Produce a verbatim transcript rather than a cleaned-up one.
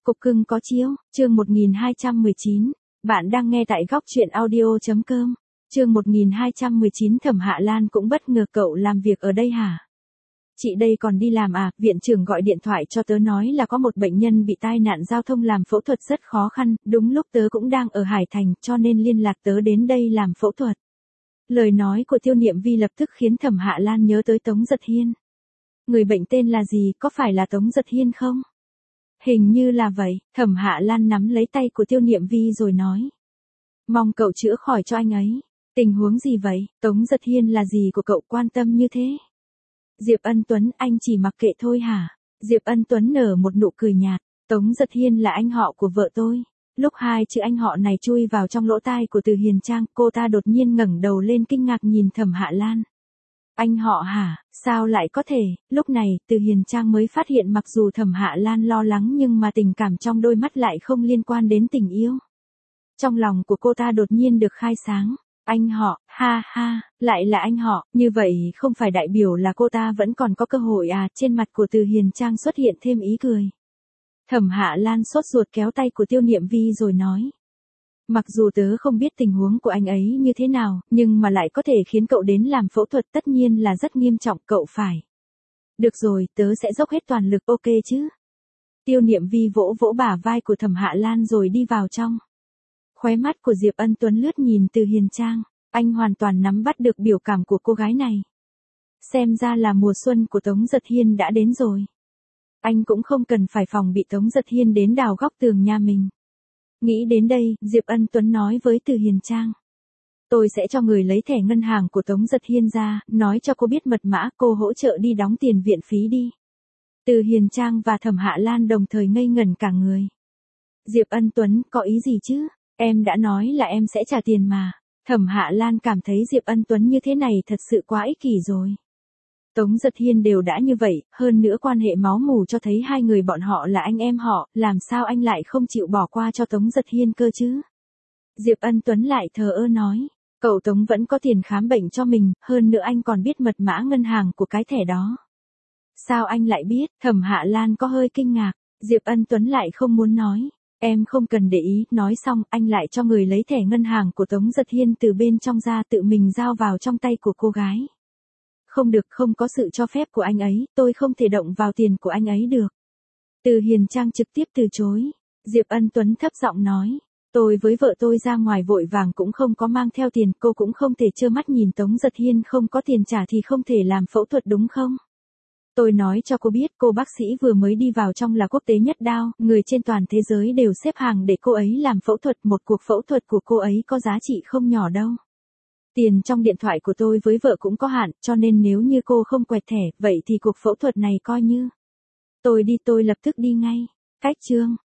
Cục cưng có chiếu, chương một nghìn hai trăm mười chín. Bạn đang nghe tại góc truyện audio chấm com. Chương một nghìn hai trăm mười chín. Thẩm Hạ Lan cũng bất ngờ cậu làm việc ở đây hả? Chị đây còn đi làm à? Viện trưởng gọi điện thoại cho tớ nói là có một bệnh nhân bị tai nạn giao thông làm phẫu thuật rất khó khăn, đúng lúc tớ cũng đang ở Hải Thành cho nên liên lạc tớ đến đây làm phẫu thuật. Lời nói của Tiêu Niệm Vi lập tức khiến Thẩm Hạ Lan nhớ tới Tống Giật Hiên. Người bệnh tên là gì, có phải là Tống Giật Hiên không? Hình như là vậy. Thẩm Hạ Lan nắm lấy tay của Tiêu Niệm Vi rồi nói. Mong cậu chữa khỏi cho anh ấy. Tình huống gì vậy? Tống Giật Hiên là gì của cậu quan tâm như thế? Diệp Ân Tuấn, anh chỉ mặc kệ thôi hả? Diệp Ân Tuấn nở một nụ cười nhạt. Tống Giật Hiên là anh họ của vợ tôi. Lúc hai chữ anh họ này chui vào trong lỗ tai của Từ Hiền Trang, cô ta đột nhiên ngẩng đầu lên kinh ngạc nhìn Thẩm Hạ Lan. Anh họ hả? Sao lại có thể? Lúc này, Từ Hiền Trang mới phát hiện mặc dù Thẩm Hạ Lan lo lắng nhưng mà tình cảm trong đôi mắt lại không liên quan đến tình yêu. Trong lòng của cô ta đột nhiên được khai sáng. Anh họ, ha ha, lại là anh họ, như vậy không phải đại biểu là cô ta vẫn còn có cơ hội à? Trên mặt của Từ Hiền Trang xuất hiện thêm ý cười. Thẩm Hạ Lan sốt ruột kéo tay của Tiêu Niệm Vi rồi nói. Mặc dù tớ không biết tình huống của anh ấy như thế nào, nhưng mà lại có thể khiến cậu đến làm phẫu thuật tất nhiên là rất nghiêm trọng, cậu phải. Được rồi, tớ sẽ dốc hết toàn lực, ok chứ? Tiêu Niệm Vi vỗ vỗ bả vai của Thẩm Hạ Lan rồi đi vào trong. Khóe mắt của Diệp Ân Tuấn lướt nhìn Từ Hiền Trang, anh hoàn toàn nắm bắt được biểu cảm của cô gái này. Xem ra là mùa xuân của Tống Giật Hiên đã đến rồi. Anh cũng không cần phải phòng bị Tống Giật Hiên đến đào góc tường nhà mình. Nghĩ đến đây, Diệp Ân Tuấn nói với Từ Hiền Trang. Tôi sẽ cho người lấy thẻ ngân hàng của Tống Giật Hiên ra, nói cho cô biết mật mã, cô hỗ trợ đi đóng tiền viện phí đi. Từ Hiền Trang và Thẩm Hạ Lan đồng thời ngây ngẩn cả người. Diệp Ân Tuấn, có ý gì chứ? Em đã nói là em sẽ trả tiền mà. Thẩm Hạ Lan cảm thấy Diệp Ân Tuấn như thế này thật sự quá ích kỷ rồi. Tống Giật Hiên đều đã như vậy, hơn nữa quan hệ máu mủ cho thấy hai người bọn họ là anh em họ, làm sao anh lại không chịu bỏ qua cho Tống Giật Hiên cơ chứ? Diệp Ân Tuấn lại thờ ơ nói, cậu Tống vẫn có tiền khám bệnh cho mình, hơn nữa anh còn biết mật mã ngân hàng của cái thẻ đó. Sao anh lại biết? Thẩm Hạ Lan có hơi kinh ngạc, Diệp Ân Tuấn lại không muốn nói. Em không cần để ý, nói xong anh lại cho người lấy thẻ ngân hàng của Tống Giật Hiên từ bên trong ra tự mình giao vào trong tay của cô gái. Không được, không có sự cho phép của anh ấy, tôi không thể động vào tiền của anh ấy được. Từ Hiền Trang trực tiếp từ chối. Diệp Ân Tuấn thấp giọng nói, tôi với vợ tôi ra ngoài vội vàng cũng không có mang theo tiền, cô cũng không thể trơ mắt nhìn Tống Giật Hiên không có tiền trả thì không thể làm phẫu thuật đúng không? Tôi nói cho cô biết, cô bác sĩ vừa mới đi vào trong là quốc tế nhất đao, người trên toàn thế giới đều xếp hàng để cô ấy làm phẫu thuật, một cuộc phẫu thuật của cô ấy có giá trị không nhỏ đâu. Tiền trong điện thoại của tôi với vợ cũng có hạn, cho nên nếu như cô không quẹt thẻ, vậy thì cuộc phẫu thuật này coi như. Tôi đi, tôi lập tức đi ngay. Cách chương.